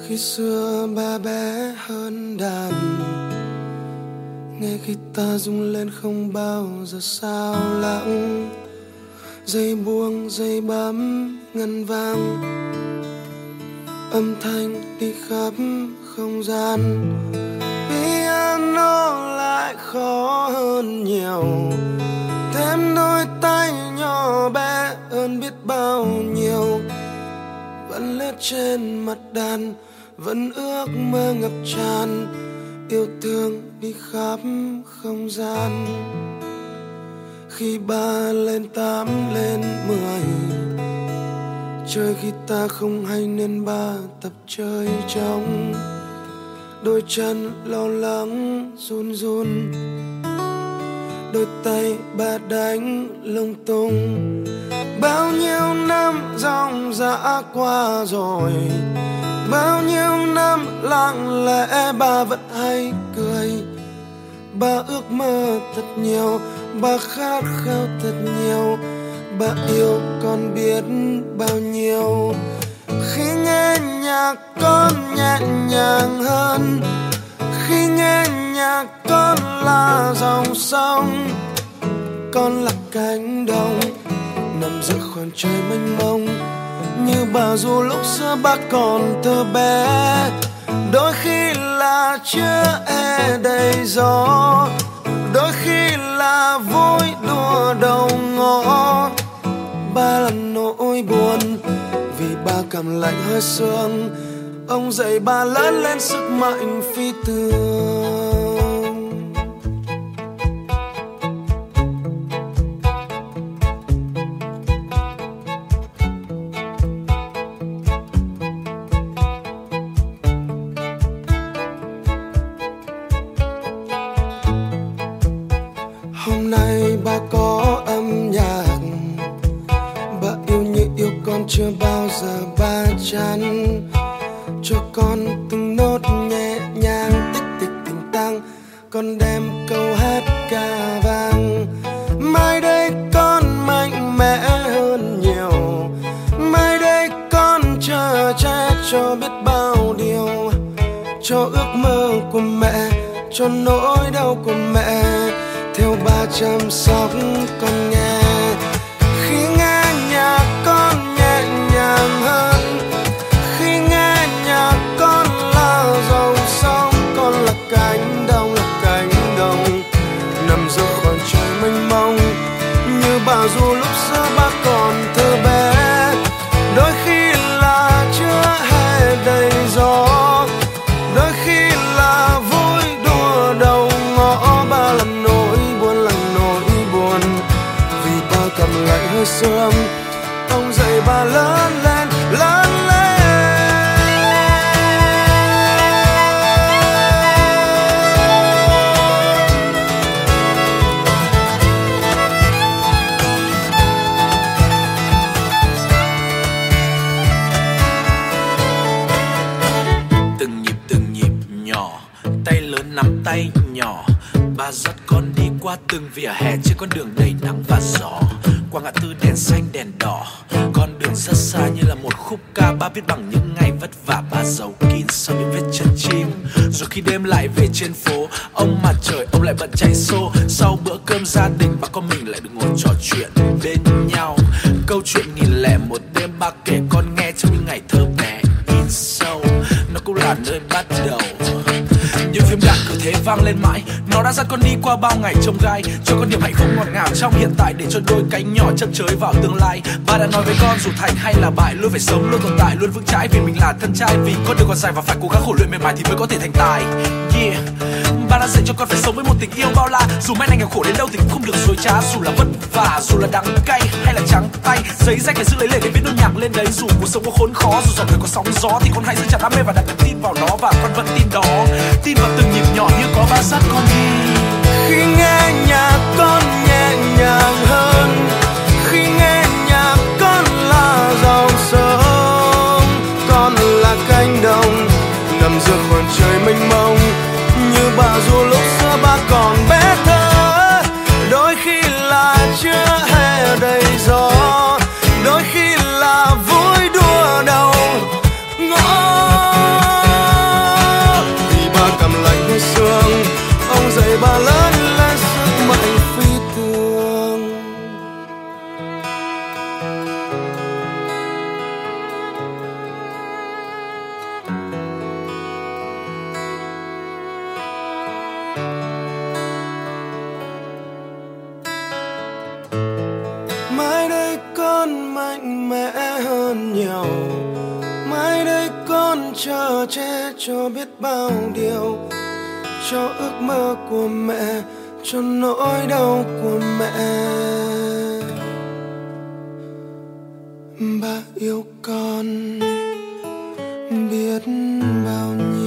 Khi xưa ba bé hơn đàn, nghe guitar rung lên không bao giờ sao lãng. Dây buông dây bấm ngân vang, âm thanh đi khắp không gian. Piano lại khó hơn nhiều, thêm đôi tay nhỏ bé hơn biết bao nhiêu. Vẫn lướt trên mặt đàn, vẫn ước mơ ngập tràn, yêu thương đi khắp không gian. Khi 3 lên 8 lên 10, chơi guitar không hay nên ba tập chơi trống. Đôi chân lo lắng run run, đôi tay ba đánh lung tung. Bao nhiêu năm dòng dã qua rồi, bao nhiêu năm lặng lẽ ba vẫn hay cười. Ba ước mơ thật nhiều, ba khát khao thật nhiều, ba yêu con biết bao nhiêu. Khi nghe nhạc con nhẹ nhàng hơn, khi nghe nhạc con là dòng sông, con là cánh đồng nằm giữa khoảng trời mênh mông. Như bà dù lúc xưa ba còn thơ bé, đôi khi là chưa e đầy gió, đôi khi là vui đùa đầu ngõ. Ba là nỗi buồn vì ba cảm lạnh hơi sương, ông dạy ba lớn lên sức mạnh phi thường. Hôm nay ba có âm nhạc, ba yêu như yêu con chưa bao giờ ba chán. Cho con từng nốt nhẹ nhàng tích tích tình tăng, con đem câu hát ca vang. Mai đây con mạnh mẽ hơn nhiều, mai đây con chờ che cho biết bao điều. Cho ước mơ của mẹ, cho nỗi đau của mẹ, theo ba chăm sóc con nghe. Khi nghe nhạc con nhẹ nhàng hơn, khi nghe nhạc con là dòng sông, con là cánh đồng nằm giữa khoảng trời mênh mông. Như bà dù lúc xưa ba còn thơ bé, đôi khi là chưa hè đầy gió, đôi khi là vui đùa đầu ngõ. Ba là nỗi buồn vì ba cầm lại hơi sương, ông dạy ba lớn lên lớn lên. Từng nhịp nhỏ, tay lớn nắm tay nhỏ, ba dắt con đi qua từng vỉa hè trên con đường đầy nắng và gió. Qua ngã tư đèn xanh đèn đỏ, con đường rất xa như là một khúc ca ba viết bằng những ngày vất vả. Ba giấu kín sau những vết chân chim, rồi khi đêm lại về trên phố, ông mặt trời ông lại bận chạy xô. Sau bữa cơm gia đình ba con mình lại được ngồi trò chuyện bên nhau. Câu chuyện 1001 đêm ba kể con nghe trong những ngày thơ bé in sâu, nó cũng là nơi bắt đầu. Những phim đạn cứ thế vang lên mãi, nó đã dắt con đi qua bao ngày trông gai, cho con niềm hạnh phúc ngọt ngào trong hiện tại, để cho đôi cánh nhỏ chớp chới vào tương lai. Ba đã nói với con dù thành hay là bại, luôn phải sống, luôn tồn tại, luôn vững chãi vì mình là thân trai. Vì con đường còn dài và phải cố gắng khổ luyện mệt mỏi thì mới có thể thành tài. Yeah. Ba đã dạy cho con phải sống với một tình yêu bao la, dù mai này nghèo khổ đến đâu thì cũng không được dối trá. Dù là vất vả, dù là đắng cay hay là trắng tay, giấy rách phải giữ lấy lệ để viết nốt nhạc lên đấy. Dù cuộc sống có khốn khó, dù dòng đời có sóng gió, thì con hãy giữ chặt đam mê và đặt niềm tin vào nó. Và con vẫn tin đó, tin vào từng nhịp nhỏ như có ba dắt con đi. Khi nghe nhạc con nhẹ nhàng hơn, khi nghe nhạc con là dòng sông, con là cánh đồng nằm giữa khoảng trời mênh mông. Như bà dù lúc xưa ba còn bé thơ, đôi khi là chưa hè đầy gió, đôi khi là vui đùa đầu ngõ. con nhiều. Mai đây con chờ che cho biết bao điều, cho ước mơ của mẹ, cho nỗi đau của mẹ. Ba yêu con biết bao nhiêu.